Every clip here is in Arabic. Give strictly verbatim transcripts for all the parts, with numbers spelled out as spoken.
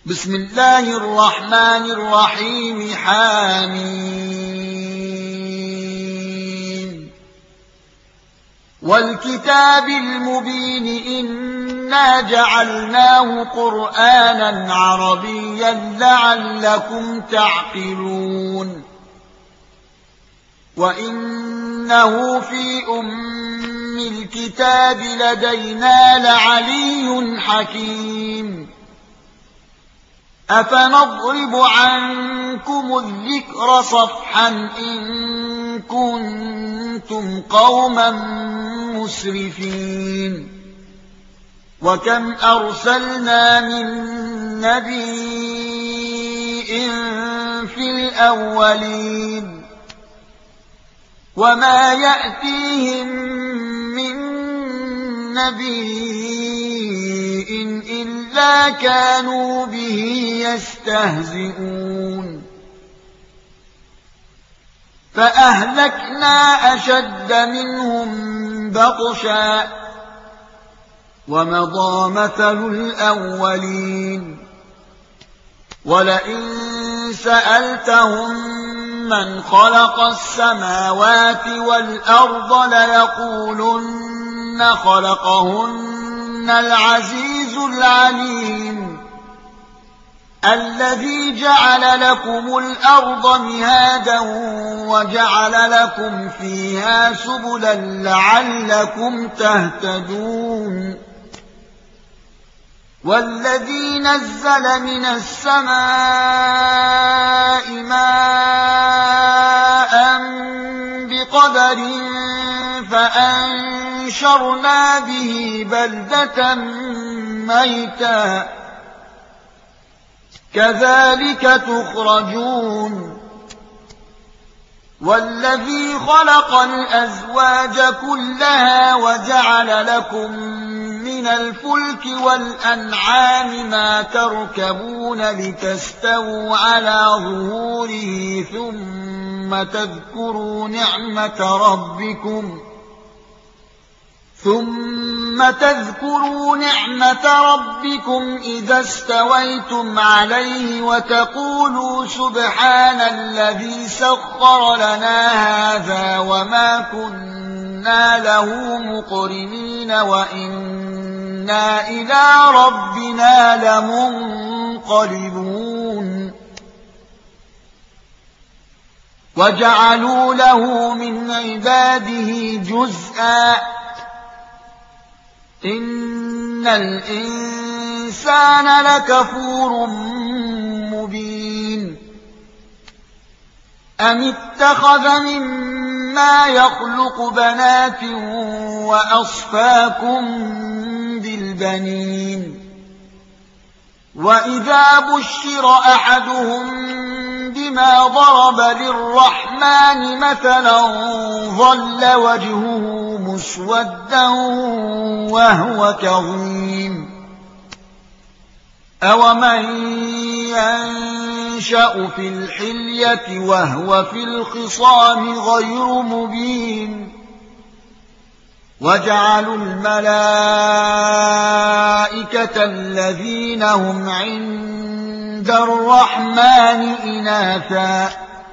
بسم الله الرحمن الرحيم حميم والكتاب المبين إنا جعلناه قرآنا عربيا لعلكم تعقلون وإنه في أم الكتاب لدينا لعلي حكيم أفنضرب عنكم الذكر صفحا إن كنتم قوما مسرفين وكم أرسلنا من نبي في الأولين وما يأتيهم من نبي إلا كانوا به يستهزئون فأهلكنا أشد منهم بطشا ومضى مثل الأولين ولئن سألتهم من خلق السماوات والأرض ليقولن خلقهن العزيز العليم الذي جعل لكم الأرض مهادا وجعل لكم فيها سبلا لعلكم تهتدون والذي نزل من السماء ماء بقدر فأنشرنا به بلدة ميتا كذلك تخرجون والذي خلق الأزواج كلها وجعل لكم من الفلك والأنعام ما تركبون لتستووا على ظهوره ثم تذكروا نعمة ربكم ثم تذكروا نعمة ربكم إذا استويتم عليه وتقولوا سبحان الذي سخر لنا هذا وما كنا له مقرنين وإنا إلى ربنا لمنقلبون وجعلوا له من عباده جزءا إن الإنسان لكفور مبين أم اتخذ مما يخلق بنات وأصفاكم بالبنين وإذا بشر أحدهم بما ضرب للرحمن مثلا ظل وجهه مسودا وهو كظيم أومن ينشأ في الحلية وهو في الخصام غير مبين وجعلوا الملائكة الذين هم عند الرحمن إناثا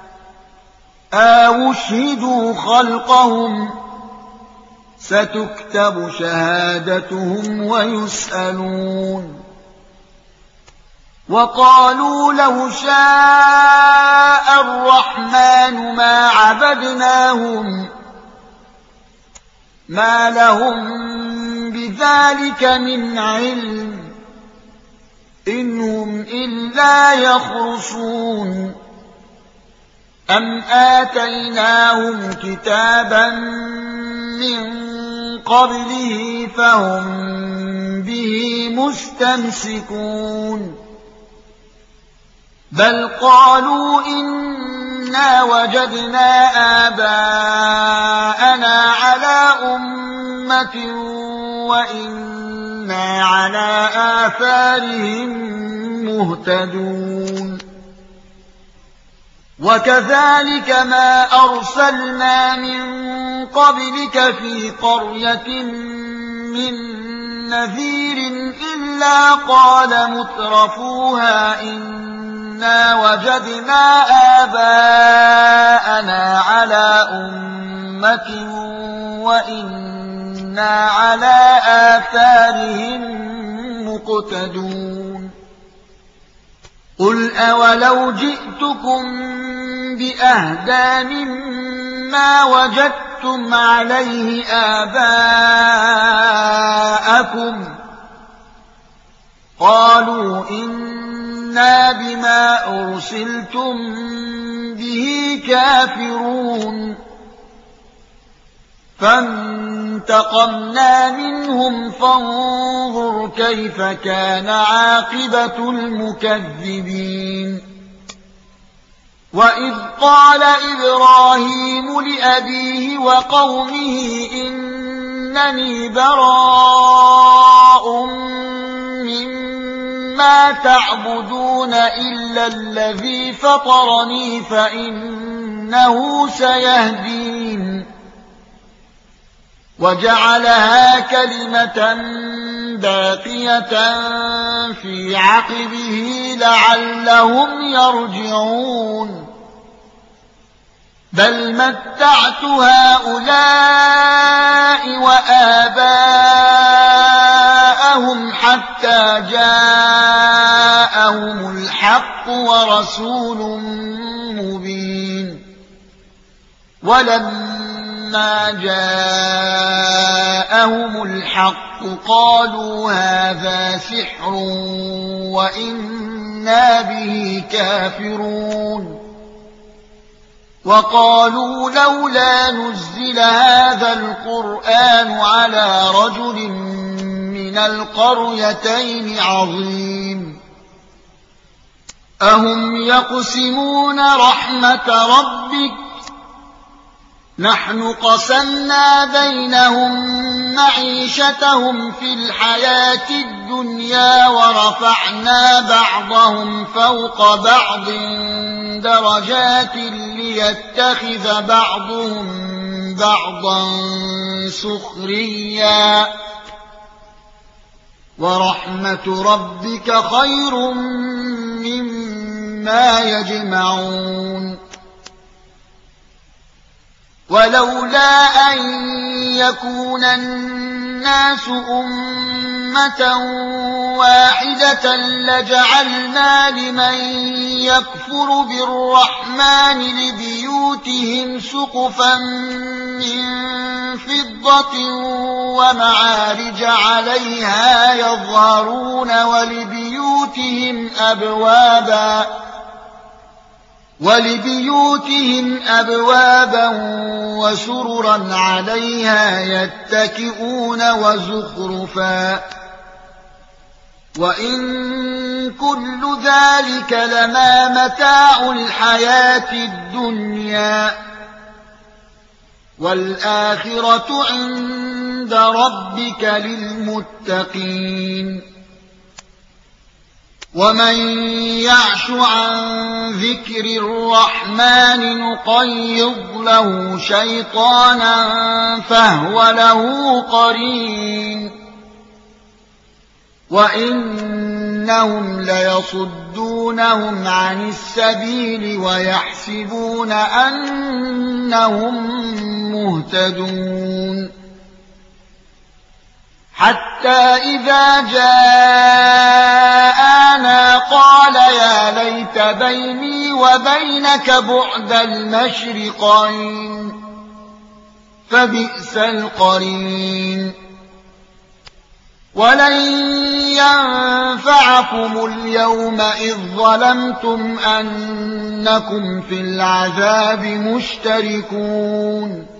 أو اشهدوا خلقهم ستكتب شهادتهم ويسألون وقالوا لو شاء الرحمن ما عبدناهم ما لهم بذلك من علم إنهم إلا يخرصون أم آتيناهم كتابا من قبله فهم به مستمسكون بل قالوا إنا وجدنا آباءنا على أمة وإنا على آثارهم مهتدون وكذلك ما أرسلنا من قبلك في قرية من نذير إلا قال مترفوها إنا وجدنا آباءنا على أمة وإنا على آثارهم مقتدون قل أولو جئتكم بأهدى مما وجدتم عليه آباءكم قالوا إنا بما أرسلتم به كافرون فانتقمنا منهم فانظر كيف كان عاقبة المكذبين وإذ قال إبراهيم لأبيه وقومه إنني براء مما تعبدون إلا الذي فطرني فإنه سيهدين وجعلها كلمة باقية في عقبه لعلهم يرجعون بل متعت هؤلاء وآباءهم حتى جاءهم الحق ورسول مبين ولما جاءهم الحق قالوا هذا سحر وإنا به كافرون وقالوا لولا نزل هذا القرآن على رجل من القريتين عظيم أهم يقسمون رحمة ربك نحن قسمنا بينهم معيشتهم في الحياة الدنيا ورفعنا بعضهم فوق بعض درجات ليتخذ بعضهم بعضا سخريا ورحمة ربك خير مما يجمعون ولولا أن يكون الناس أمة واحدة لجعلنا لمن يكفر بالرحمن لبيوتهم سقفا من فضة ومعارج عليها يظهرون ولبيوتهم أبوابا ولبيوتهم أبوابا وسررا عليها يتكئون وزخرفا وإن كل ذلك لما متاع الحياة الدنيا والآخرة عند ربك للمتقين ومن يعش عن ذكر الرحمن نقيض له شيطانا فهو له قرين وإنهم ليصدونهم عن السبيل ويحسبون أنهم مهتدون حتى إذا جاءنا قال يا ليت بيني وبينك بعد المشرقين فبئس القرين ولن ينفعكم اليوم إذ ظلمتم أنكم في العذاب مشتركون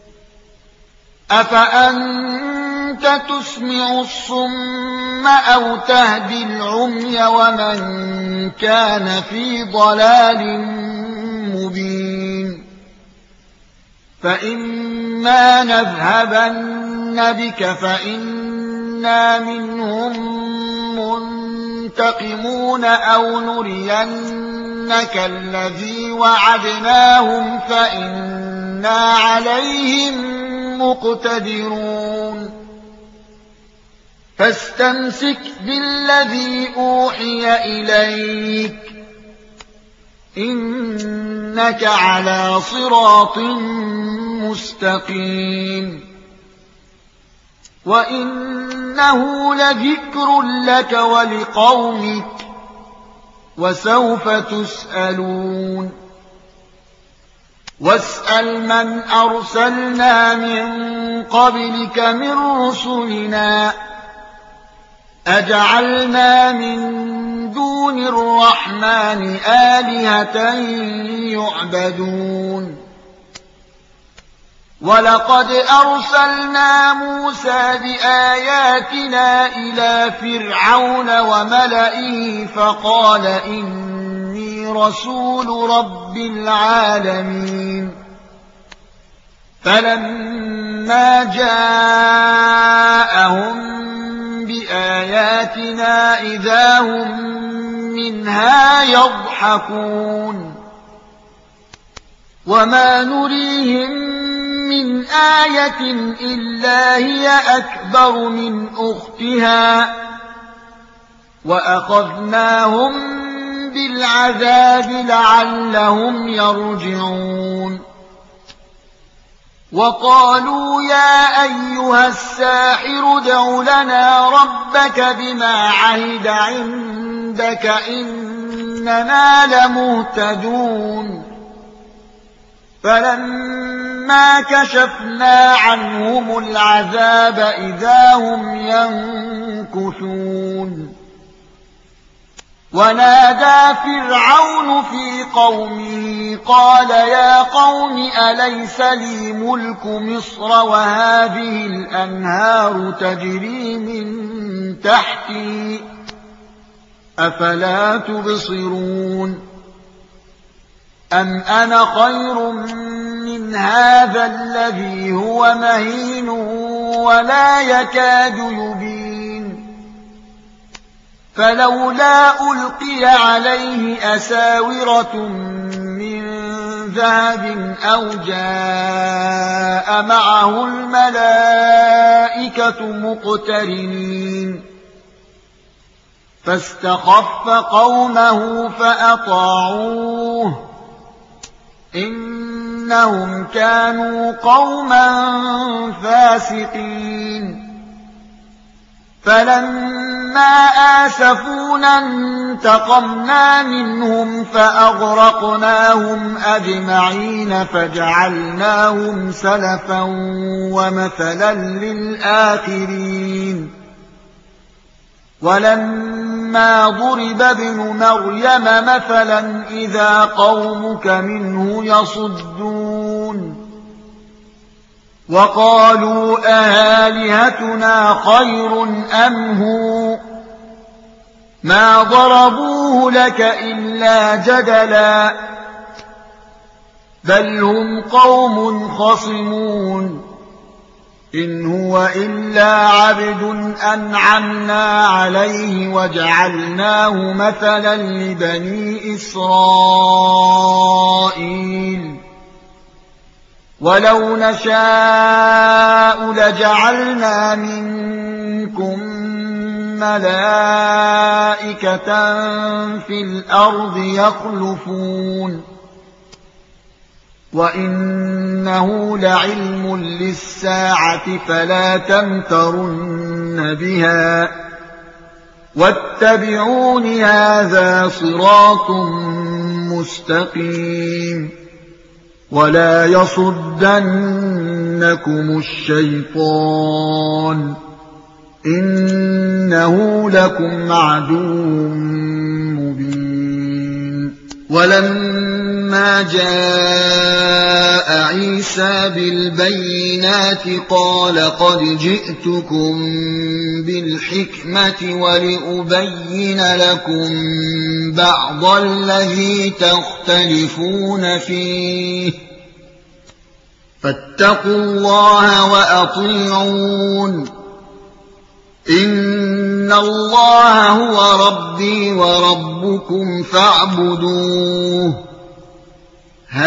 أفأنت تسمع الصم أو تهدي العمي ومن كان في ضلال مبين فإما نذهبن بك فإنا منهم منتقمون أو نرينك الذي وعدناهم فإنا عليهم مقتدرون فاستمسك بالذي أوحي إليك إنك على صراط مستقيم وإنه لذكر لك ولقومك وسوف تسألون واسأل من أرسلنا من قبلك من رسلنا أجعلنا من دون الرحمن آلهة يعبدون ولقد أرسلنا موسى بآياتنا إلى فرعون وملئه فقال إني رسول رب العالمين فلما جاءهم بآياتنا إذا هم منها يضحكون وما نريهم من آية إلا هي أكبر من أختها وأخذناهم بالعذاب لعلهم يرجعون وقالوا يا أيها الساحر ادع لنا ربك بما عهد عندك إننا لمهتدون فلما كشفنا عنهم العذاب إذا هم ينكثون ونادى فرعون في قومه قال يا قوم أليس لي ملك مصر وهذه الأنهار تجري من تحتي أفلا تبصرون أم أنا خير من هذا الذي هو مهين ولا يكاد يبين فلولا ألقي عليه أساورة من ذهب أو جاء معه الملائكة مقترنين فاستخف قومه فأطاعوه إنهم كانوا قوما فاسقين فلما آسفونا انتقمنا منهم فأغرقناهم أجمعين فجعلناهم سلفا ومثلا للآخرين ولما ضرب ابن مريم مثلا إذا قومك منه يصدون وقالوا أآلهتنا خير أم هو ما ضربوه لك إلا جدلا بل هم قوم خصمون إن هو إلا عبد أنعمنا عليه وجعلناه مثلا لبني إسرائيل ولو نشاء لجعلنا منكم ملائكة في الأرض يخلفون وإنه لعلم للساعة فلا تمترن بها واتبعون هذا صراط مستقيم ولا يصدنكم الشيطان إنه لكم عدو مبين ولما جاء عيسى بالبينات قال قد جئتكم بالحكمة ولأبين لكم بعض الذي تختلفون فيه فاتقوا الله وأطيعون إن الله هو ربي وربكم فاعبدوه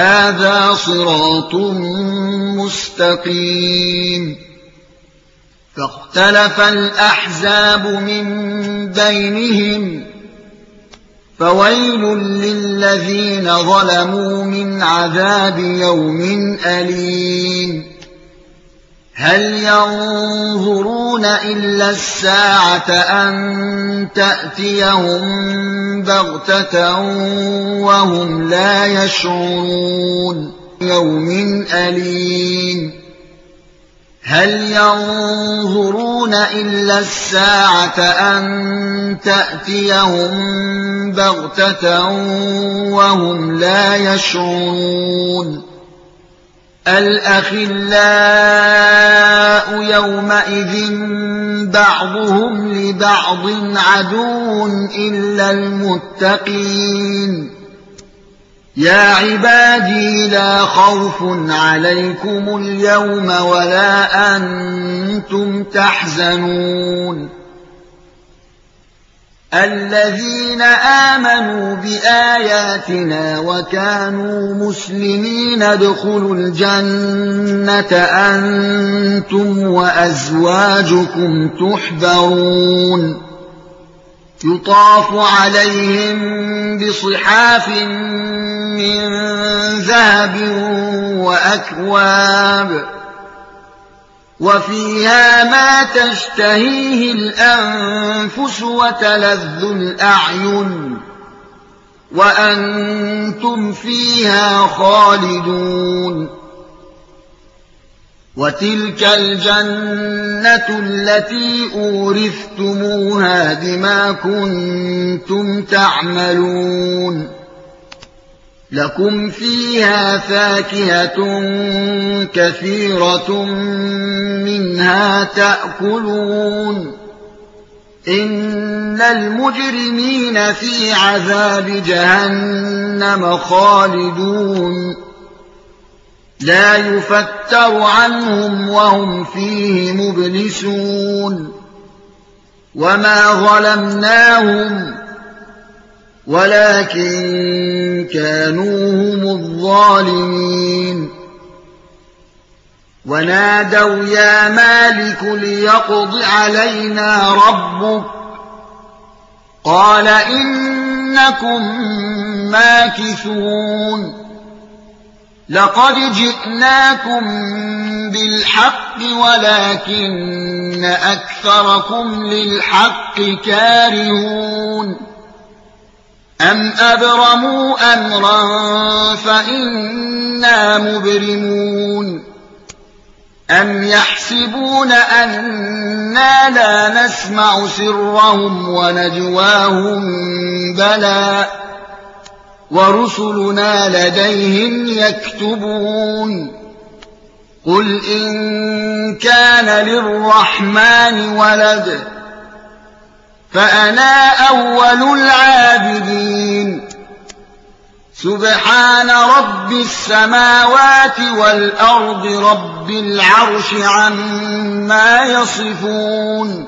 هذا صراط مستقيم فاختلف الأحزاب من بينهم فويل للذين ظلموا من عذاب يوم أليم هل ينظرون إلا الساعة أن تأتيهم بغتة وهم لا يشعرون يوم أليم هل ينظرون إلا الساعة أن تأتيهم بغتة وهم لا يشعرون الأخلاء يومئذ بعضهم لبعض عدو إلا المتقين يا عبادي لا خوف عليكم اليوم ولا أنتم تحزنون الذين آمنوا بآياتنا وكانوا مسلمين ادخلوا الجنة أنتم وأزواجكم تحبرون يطاف عليهم بصحاف من ذهب وأكواب وفيها ما تشتهيه الأنفس وتلذ الأعين وأنتم فيها خالدون وتلك الجنة التي أورثتموها بما كنتم تعملون لكم فيها فاكهة كثيرة منها تأكلون إن المجرمين في عذاب جهنم خالدون لا يفتر عنهم وهم فيه مبلسون وما ظلمناهم ولكن كانوا هم الظالمين ونادوا يا مالك ليقض علينا ربك قال إنكم ماكثون لقد جئناكم بالحق ولكن أكثركم للحق كارهون أم أبرموا أمرا فإنا مبرمون أم يحسبون أننا لا نسمع سرهم ونجواهم بلى ورسلنا لديهم يكتبون قل إن كان للرحمن ولد فأنا أول العابدين سبحان رب السماوات والأرض رب العرش عما يصفون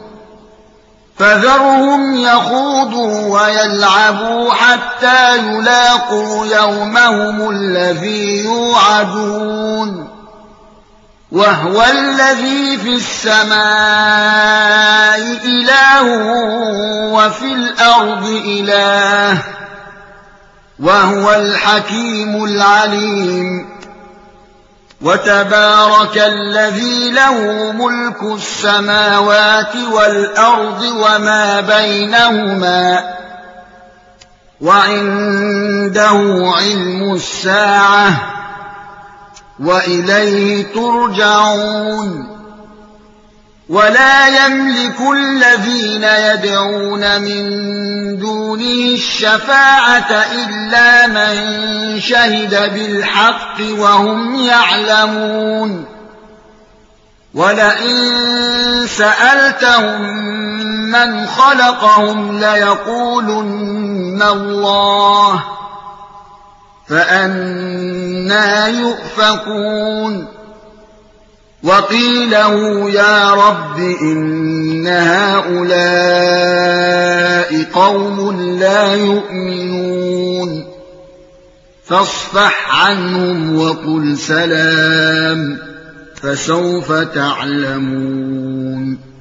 فذرهم يخوضوا ويلعبوا حتى يلاقوا يومهم الذي يوعدون وهو الذي في السماء إله وفي الأرض إله وهو الحكيم العليم وتبارك الذي له ملك السماوات والأرض وما بينهما وعنده علم الساعة وإليه ترجعون ولا يملك الذين يدعون من دونه الشفاعة إلا من شهد بالحق وهم يعلمون ولئن سألتهم من خلقهم ليقولن الله فأنى يؤفكون وقيل له يا رب إن هؤلاء قوم لا يؤمنون فاصفح عنهم وقل سلام فسوف تعلمون.